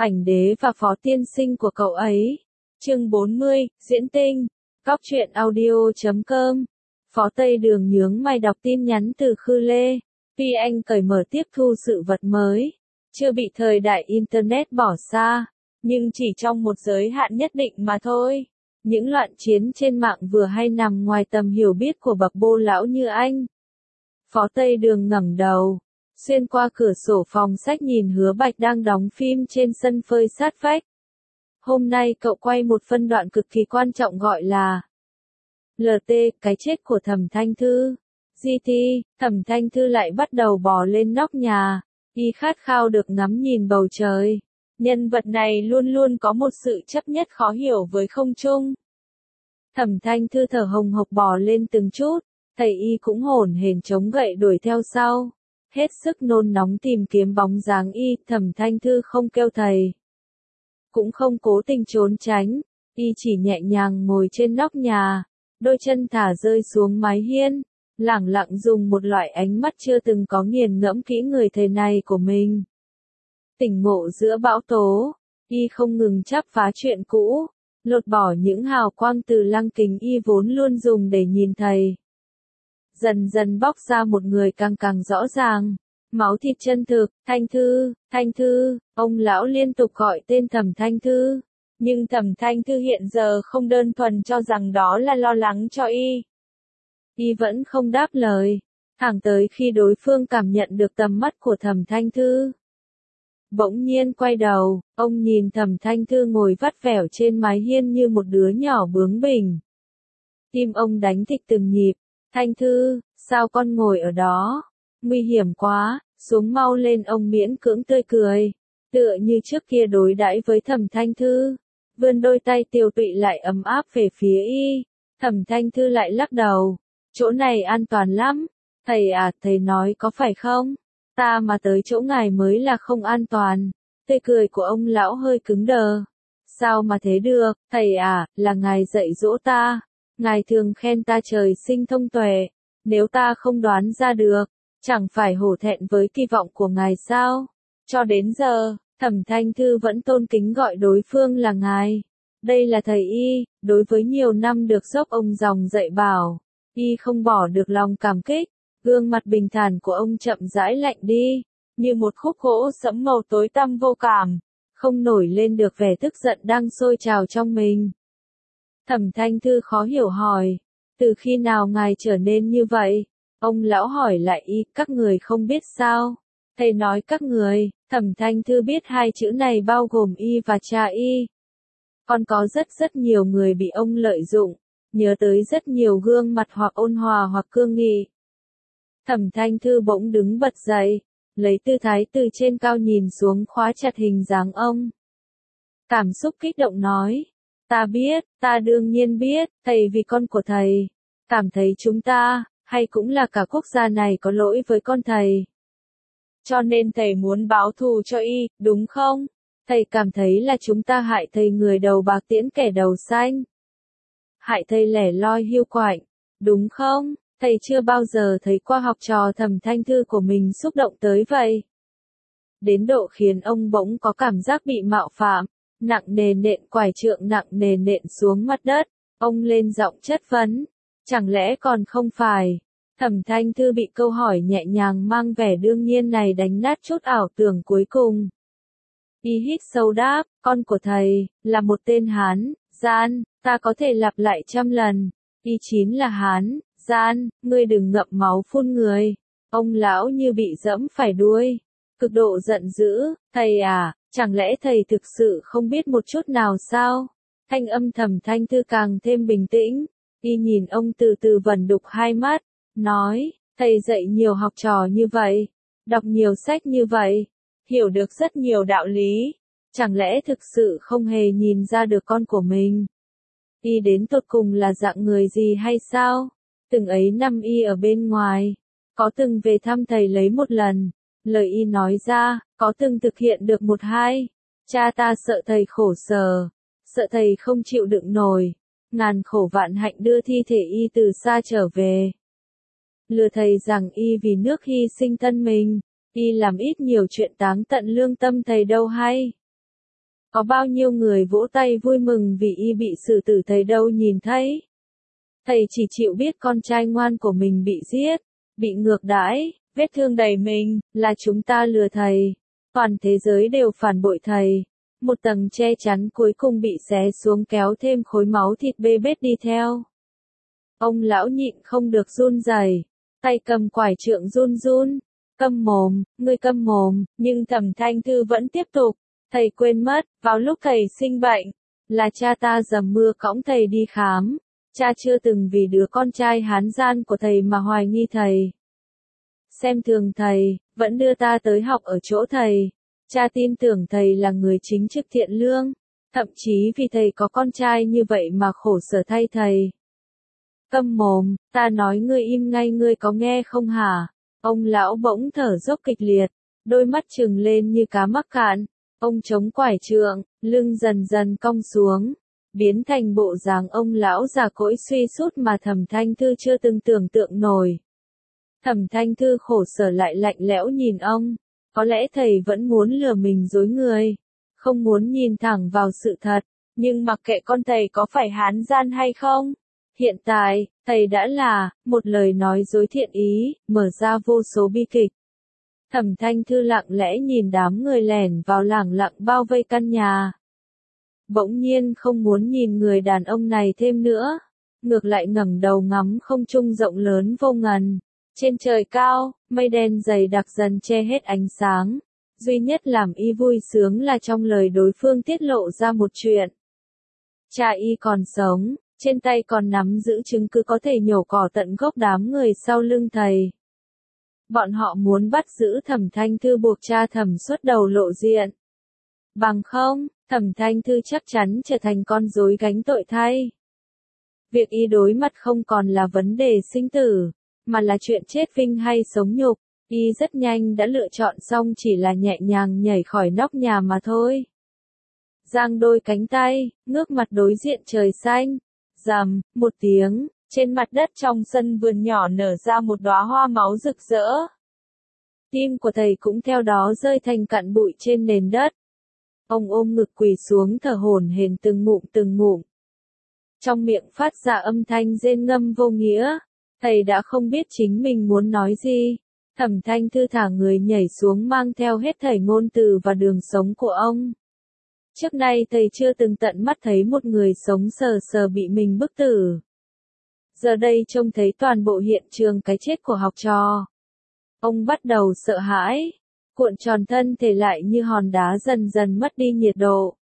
ảnh đế và phó tiên sinh của cậu ấy. Chương 40, diễn tinh. Cóc truyện audio.com. Phó Tây Đường nhướng mày đọc tin nhắn từ Khư Lê. Tuy anh cởi mở tiếp thu sự vật mới, chưa bị thời đại Internet bỏ xa, nhưng chỉ trong một giới hạn nhất định mà thôi. Những loạn chiến trên mạng vừa hay nằm ngoài tầm hiểu biết của bậc bô lão như anh. Phó Tây Đường ngẩng đầu, xuyên qua cửa sổ phòng sách nhìn Hứa Bạch đang đóng phim trên sân phơi sát vách. Hôm nay cậu quay một phân đoạn cực kỳ quan trọng gọi là LT, cái chết của Thẩm Thanh Thư. GT, Thẩm Thanh Thư lại bắt đầu bò lên nóc nhà, y khát khao được ngắm nhìn bầu trời. Nhân vật này luôn luôn có một sự chấp nhất khó hiểu với không trung. Thẩm Thanh Thư thở hồng hộc bò lên từng chút, thầy y cũng hổn hển chống gậy đuổi theo sau. Hết sức nôn nóng tìm kiếm bóng dáng y, Thẩm Thanh Thư không kêu thầy, cũng không cố tình trốn tránh, y chỉ nhẹ nhàng ngồi trên nóc nhà, đôi chân thả rơi xuống mái hiên, lẳng lặng dùng một loại ánh mắt chưa từng có nghiền ngẫm kỹ người thầy này của mình. Tỉnh ngộ giữa bão tố, y không ngừng chắp phá chuyện cũ, lột bỏ những hào quang từ lăng kính y vốn luôn dùng để nhìn thầy. Dần dần bóc ra một người càng càng rõ ràng, máu thịt chân thực. Thanh Thư, ông lão liên tục gọi tên Thẩm Thanh Thư, nhưng Thẩm Thanh Thư hiện giờ không đơn thuần cho rằng đó là lo lắng cho y. Y vẫn không đáp lời, thẳng tới khi đối phương cảm nhận được tầm mắt của Thẩm Thanh Thư. Bỗng nhiên quay đầu, ông nhìn Thẩm Thanh Thư ngồi vắt vẻo trên mái hiên như một đứa nhỏ bướng bỉnh. Tim ông đánh thịch từng nhịp. Thanh Thư, sao con ngồi ở đó? Nguy hiểm quá, xuống mau lên, ông miễn cưỡng tươi cười, tựa như trước kia đối đãi với Thẩm Thanh Thư, vươn đôi tay tiều tụy lại ấm áp về phía y. Thẩm Thanh Thư lại lắc đầu, chỗ này an toàn lắm. Thầy à, thầy nói có phải không? Ta mà tới chỗ ngài mới là không an toàn. Tươi cười của ông lão hơi cứng đờ. Sao mà thế được, thầy à, là ngài dạy dỗ ta. Ngài thường khen ta trời sinh thông tuệ, nếu ta không đoán ra được, chẳng phải hổ thẹn với kỳ vọng của ngài sao? Cho đến giờ, Thẩm Thanh Thư vẫn tôn kính gọi đối phương là ngài. Đây là thầy y, đối với nhiều năm được dốc ông dòng dạy bảo, y không bỏ được lòng cảm kích. Gương mặt bình thản của ông chậm rãi lạnh đi, như một khúc gỗ sẫm màu tối tăm vô cảm, không nổi lên được vẻ tức giận đang sôi trào trong mình. Thẩm Thanh Thư khó hiểu hỏi, từ khi nào ngài trở nên như vậy? Ông lão hỏi lại y, các người không biết sao? Thầy nói các người. Thẩm Thanh Thư biết hai chữ này bao gồm y và cha y. Còn có rất nhiều người bị ông lợi dụng, nhớ tới rất nhiều gương mặt hoặc ôn hòa hoặc cương nghị. Thẩm Thanh Thư bỗng đứng bật dậy, lấy tư thái từ trên cao nhìn xuống khóa chặt hình dáng ông. Cảm xúc kích động nói, ta biết, ta đương nhiên biết, thầy vì con của thầy, cảm thấy chúng ta, hay cũng là cả quốc gia này có lỗi với con thầy. Cho nên thầy muốn báo thù cho y, đúng không? Thầy cảm thấy là chúng ta hại thầy người đầu bạc tiễn kẻ đầu xanh. Hại thầy lẻ loi hiu quạnh, đúng không? Thầy chưa bao giờ thấy qua học trò Thẩm Thanh Thư của mình xúc động tới vậy. Đến độ khiến ông bỗng có cảm giác bị mạo phạm, nặng nề nện quải trượng nặng nề nện xuống mặt đất, ông lên giọng chất vấn, chẳng lẽ còn không phải? Thẩm Thanh Thư bị câu hỏi nhẹ nhàng mang vẻ đương nhiên này đánh nát chút ảo tưởng cuối cùng. Y hít sâu đáp, con của thầy, là một tên Hán, gian, ta có thể lặp lại 100 lần, Y chính là Hán, gian, ngươi đừng ngậm máu phun người. Ông lão như bị dẫm phải đuôi, cực độ giận dữ, thầy à, chẳng lẽ thầy thực sự không biết một chút nào sao? Thanh âm Thẩm Thanh Thư càng thêm bình tĩnh, y nhìn ông từ từ vẩn đục hai mắt, nói, thầy dạy nhiều học trò như vậy, đọc nhiều sách như vậy, hiểu được rất nhiều đạo lý, chẳng lẽ thực sự không hề nhìn ra được con của mình? Y đến tột cùng là dạng người gì hay sao? Từng ấy năm y ở bên ngoài, có từng về thăm thầy lấy một lần, lời y nói ra, có từng thực hiện được một hai. Cha ta sợ thầy khổ sở, sợ thầy không chịu đựng nổi, ngàn khổ vạn hạnh đưa thi thể y từ xa trở về. Lừa thầy rằng y vì nước hy sinh thân mình, y làm ít nhiều chuyện táng tận lương tâm thầy đâu hay. Có bao nhiêu người vỗ tay vui mừng vì y bị xử tử thầy đâu nhìn thấy. Thầy chỉ chịu biết con trai ngoan của mình bị giết, bị ngược đãi, vết thương đầy mình, là chúng ta lừa thầy. Toàn thế giới đều phản bội thầy. Một tầng che chắn cuối cùng bị xé xuống kéo thêm khối máu thịt bê bết đi theo. Ông lão nhịn không được run rẩy, tay cầm quải trượng run run. Câm mồm, ngươi câm mồm, nhưng Thẩm Thanh Thư vẫn tiếp tục. Thầy quên mất, vào lúc thầy sinh bệnh, là cha ta dầm mưa cõng thầy đi khám. Cha chưa từng vì đứa con trai hán gian của thầy mà hoài nghi thầy. Xem thường thầy, vẫn đưa ta tới học ở chỗ thầy. Cha tin tưởng thầy là người chính trực thiện lương, thậm chí vì thầy có con trai như vậy mà khổ sở thay thầy. Câm mồm, ta nói ngươi im ngay, ngươi có nghe không hả? Ông lão bỗng thở dốc kịch liệt, đôi mắt trừng lên như cá mắc cạn. Ông chống quải trượng, lưng dần dần cong xuống, biến thành bộ dáng ông lão già cỗi suy sút mà Thẩm Thanh Thư chưa từng tưởng tượng nổi. Thẩm Thanh Thư khổ sở lại lạnh lẽo nhìn ông, có lẽ thầy vẫn muốn lừa mình dối người, không muốn nhìn thẳng vào sự thật, nhưng mặc kệ con thầy có phải hán gian hay không, hiện tại, thầy đã là một lời nói dối thiện ý, mở ra vô số bi kịch. Thẩm Thanh Thư lặng lẽ nhìn đám người lẻn vào lẳng lặng bao vây căn nhà. Bỗng nhiên không muốn nhìn người đàn ông này thêm nữa, ngược lại ngẩng đầu ngắm không trung rộng lớn vô ngần. Trên trời cao, mây đen dày đặc dần che hết ánh sáng. Duy nhất làm y vui sướng là trong lời đối phương tiết lộ ra một chuyện. Cha y còn sống, trên tay còn nắm giữ chứng cứ có thể nhổ cỏ tận gốc đám người sau lưng thầy. Bọn họ muốn bắt giữ Thẩm Thanh Thư buộc cha Thẩm xuất đầu lộ diện. Bằng không, Thẩm Thanh Thư chắc chắn trở thành con rối gánh tội thay. Việc y đối mặt không còn là vấn đề sinh tử, mà là chuyện chết vinh hay sống nhục. Y rất nhanh đã lựa chọn xong, chỉ là nhẹ nhàng nhảy khỏi nóc nhà mà thôi. Giang đôi cánh tay, ngước mặt đối diện trời xanh. Rầm, một tiếng, trên mặt đất trong sân vườn nhỏ nở ra một đóa hoa máu rực rỡ. Tim của thầy cũng theo đó rơi thành cặn bụi trên nền đất. Ông ôm ngực quỳ xuống thở hổn hển từng ngụm từng ngụm. Trong miệng phát ra âm thanh rên ngâm vô nghĩa. Thầy đã không biết chính mình muốn nói gì. Thẩm Thanh Thư thả người nhảy xuống mang theo hết thảy ngôn từ và đường sống của ông. Trước nay thầy chưa từng tận mắt thấy một người sống sờ sờ bị mình bức tử. Giờ đây trông thấy toàn bộ hiện trường cái chết của học trò. Ông bắt đầu sợ hãi, cuộn tròn thân thể lại như hòn đá dần dần mất đi nhiệt độ.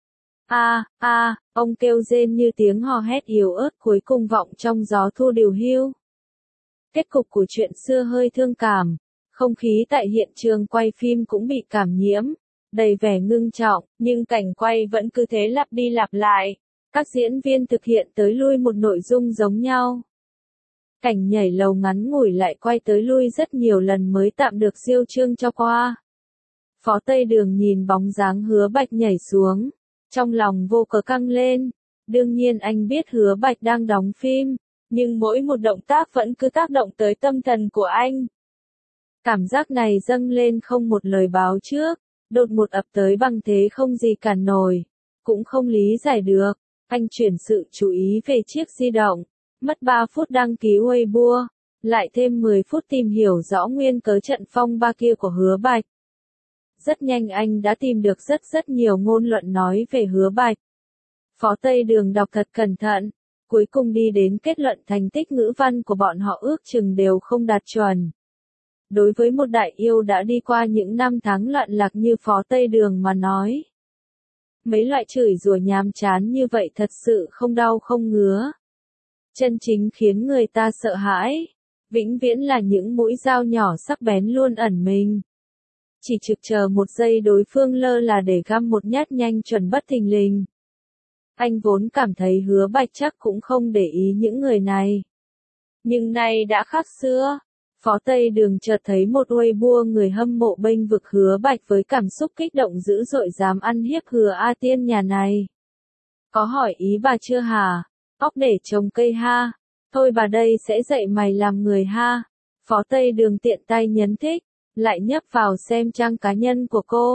Ông kêu rên như tiếng hò hét yếu ớt cuối cùng vọng trong gió thu điều hiu. Kết cục của chuyện xưa hơi thương cảm, không khí tại hiện trường quay phim cũng bị cảm nhiễm, đầy vẻ ngưng trọng, nhưng cảnh quay vẫn cứ thế lặp đi lặp lại. Các diễn viên thực hiện tới lui một nội dung giống nhau. Cảnh nhảy lầu ngắn ngủi lại quay tới lui rất nhiều lần mới tạm được diêu chương cho qua. Phó Tây Đường nhìn bóng dáng Hứa Bạch nhảy xuống, trong lòng vô cớ căng lên. Đương nhiên anh biết Hứa Bạch đang đóng phim, nhưng mỗi một động tác vẫn cứ tác động tới tâm thần của anh. Cảm giác này dâng lên không một lời báo trước, đột ngột ập tới bằng thế không gì cản nổi, cũng không lý giải được. Anh chuyển sự chú ý về chiếc di động, mất 3 phút đăng ký Weibo, lại thêm 10 phút tìm hiểu rõ nguyên cớ trận phong ba kia của Hứa Bạch. Rất nhanh anh đã tìm được rất nhiều ngôn luận nói về Hứa Bạch. Phó Tây Đường đọc thật cẩn thận, cuối cùng đi đến kết luận thành tích ngữ văn của bọn họ ước chừng đều không đạt chuẩn. Đối với một đại yêu đã đi qua những năm tháng loạn lạc như Phó Tây Đường mà nói, mấy loại chửi rủa nhàm chán như vậy thật sự không đau không ngứa. Chân chính khiến người ta sợ hãi, vĩnh viễn là những mũi dao nhỏ sắc bén luôn ẩn mình. Chỉ trực chờ một giây đối phương lơ là để găm một nhát nhanh chuẩn bất thình lình. Anh vốn cảm thấy Hứa Bạch chắc cũng không để ý những người này. Nhưng nay đã khác xưa. Phó Tây Đường chợt thấy một Weibo người hâm mộ bênh vực Hứa Bạch với cảm xúc kích động dữ dội dám ăn hiếp Hứa A Tiên nhà này. Có hỏi ý bà chưa hả? Óc để trồng cây ha. Thôi bà đây sẽ dạy mày làm người ha. Phó Tây Đường tiện tay nhấn thích, lại nhấp vào xem trang cá nhân của cô.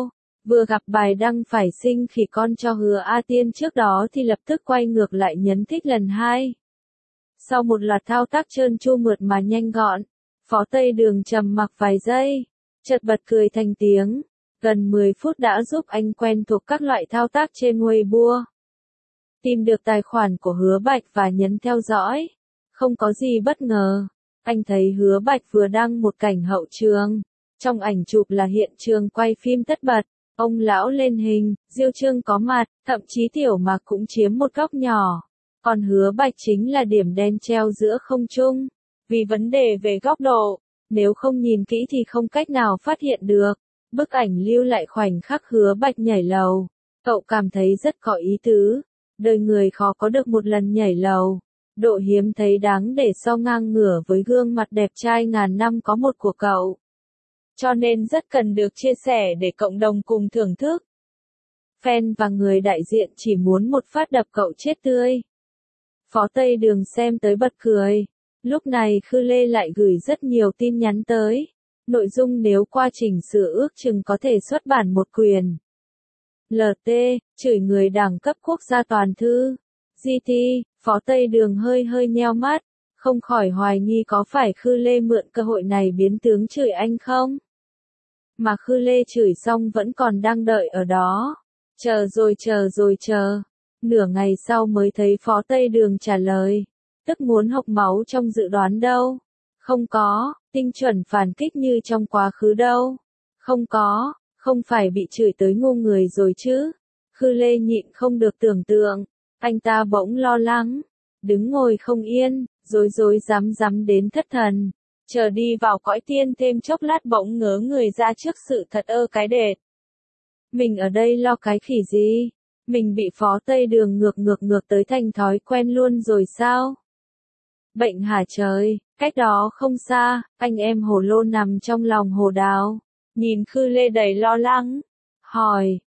Vừa gặp bài đăng phải sinh khỉ con cho Hứa A Tiên trước đó thì lập tức quay ngược lại nhấn thích lần 2. Sau một loạt thao tác trơn tru mượt mà nhanh gọn, Phó Tây Đường trầm mặc vài giây, chợt bật cười thành tiếng. Gần 10 phút đã giúp anh quen thuộc các loại thao tác trên Weibo. Tìm được tài khoản của Hứa Bạch và nhấn theo dõi. Không có gì bất ngờ. Anh thấy Hứa Bạch vừa đăng một cảnh hậu trường. Trong ảnh chụp là hiện trường quay phim tất bật. Ông lão lên hình, Diêu Trương có mặt, thậm chí Tiểu Mạc cũng chiếm một góc nhỏ. Còn Hứa Bạch chính là điểm đen treo giữa không trung. Vì vấn đề về góc độ, nếu không nhìn kỹ thì không cách nào phát hiện được. Bức ảnh lưu lại khoảnh khắc Hứa Bạch nhảy lầu. Cậu cảm thấy rất có ý tứ. Đời người khó có được một lần nhảy lầu. Độ hiếm thấy đáng để so ngang ngửa với gương mặt đẹp trai ngàn năm có một của cậu. Cho nên rất cần được chia sẻ để cộng đồng cùng thưởng thức. Fan và người đại diện chỉ muốn một phát đập cậu chết tươi. Phó Tây Đường xem tới bật cười. Lúc này Khư Lê lại gửi rất nhiều tin nhắn tới. Nội dung nếu qua chỉnh sửa ước chừng có thể xuất bản một quyển. LT, chửi người đẳng cấp quốc gia toàn thư. GT, Phó Tây Đường hơi nheo mắt, không khỏi hoài nghi có phải Khư Lê mượn cơ hội này biến tướng chửi anh không? Mà Khư Lê chửi xong vẫn còn đang đợi ở đó. Chờ rồi chờ. Nửa ngày sau mới thấy Phó Tây Đường trả lời. Tức muốn hộc máu trong dự đoán đâu. Không có, tinh chuẩn phản kích như trong quá khứ đâu. Không có, không phải bị chửi tới ngu người rồi chứ. Khư Lê nhịn không được tưởng tượng. Anh ta bỗng lo lắng. Đứng ngồi không yên, rối rắm đến thất thần. Chờ đi vào cõi tiên thêm chốc lát bỗng ngớ người ra trước sự thật cái đệt. Mình ở đây lo cái khỉ gì? Mình bị Phó Tây Đường ngược tới thành thói quen luôn rồi sao? Bệnh hả trời, cách đó không xa, anh em Hồ Lô nằm trong lòng Hồ Đào. Nhìn Khư Lê đầy lo lắng. Hỏi,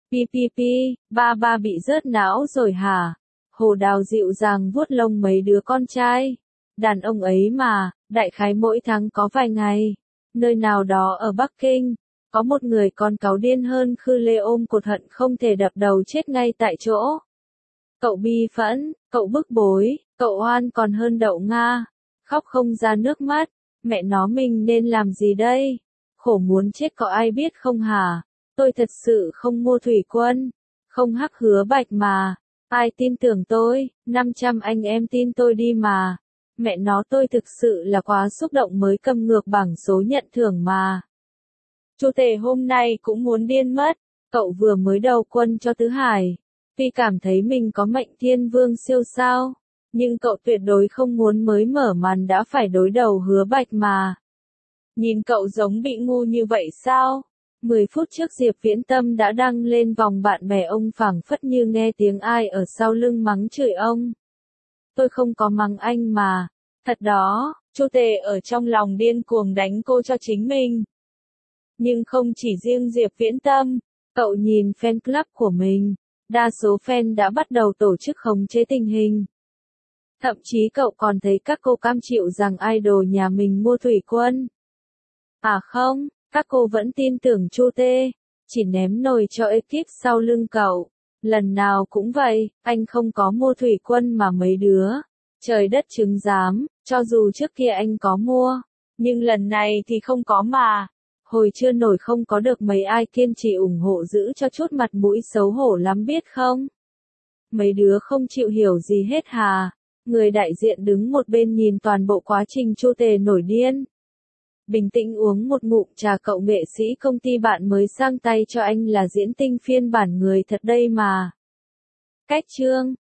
ba bị rớt não rồi hả? Hồ Đào dịu dàng vuốt lông mấy đứa con trai. Đàn ông ấy mà, đại khái mỗi tháng có vài ngày. Nơi nào đó ở Bắc Kinh, có một người con cáu điên hơn Khư Lê ôm cột hận không thể đập đầu chết ngay tại chỗ. Cậu bi phẫn, cậu bức bối, cậu oan còn hơn đậu Nga. Khóc không ra nước mắt, mẹ nó mình nên làm gì đây? Khổ muốn chết có ai biết không hả? Tôi thật sự không mua thủy quân, không hắc Hứa Bạch mà. Ai tin tưởng tôi, 500 anh em tin tôi đi mà. Mẹ nó tôi thực sự là quá xúc động mới cầm ngược bảng số nhận thưởng mà. Chu Tề hôm nay cũng muốn điên mất, cậu vừa mới đầu quân cho Tứ Hải. Tuy cảm thấy mình có mệnh thiên vương siêu sao, nhưng cậu tuyệt đối không muốn mới mở màn đã phải đối đầu Hứa Bạch mà. Nhìn cậu giống bị ngu như vậy sao? 10 phút trước Diệp Viễn Tâm đã đăng lên vòng bạn bè ông phảng phất như nghe tiếng ai ở sau lưng mắng chửi ông. Tôi không có mắng anh mà. Thật đó, Chu Tề ở trong lòng điên cuồng đánh cô cho chính mình. Nhưng không chỉ riêng Diệp Viễn Tâm, cậu nhìn fan club của mình, đa số fan đã bắt đầu tổ chức khống chế tình hình. Thậm chí cậu còn thấy các cô cam chịu rằng idol nhà mình mua thủy quân. À không, các cô vẫn tin tưởng Chu Tê, chỉ ném nồi cho ekip sau lưng cậu. Lần nào cũng vậy, anh không có mua thủy quân mà mấy đứa. Trời đất chứng giám, cho dù trước kia anh có mua, nhưng lần này thì không có mà. Hồi chưa nổi không có được mấy ai kiên trì ủng hộ giữ cho chút mặt mũi xấu hổ lắm biết không? Mấy đứa không chịu hiểu gì hết hà. Người đại diện đứng một bên nhìn toàn bộ quá trình Chu Tề nổi điên. Bình tĩnh uống một ngụm trà cậu nghệ sĩ công ty bạn mới sang tay cho anh là diễn tinh phiên bản người thật đây mà. Cách chương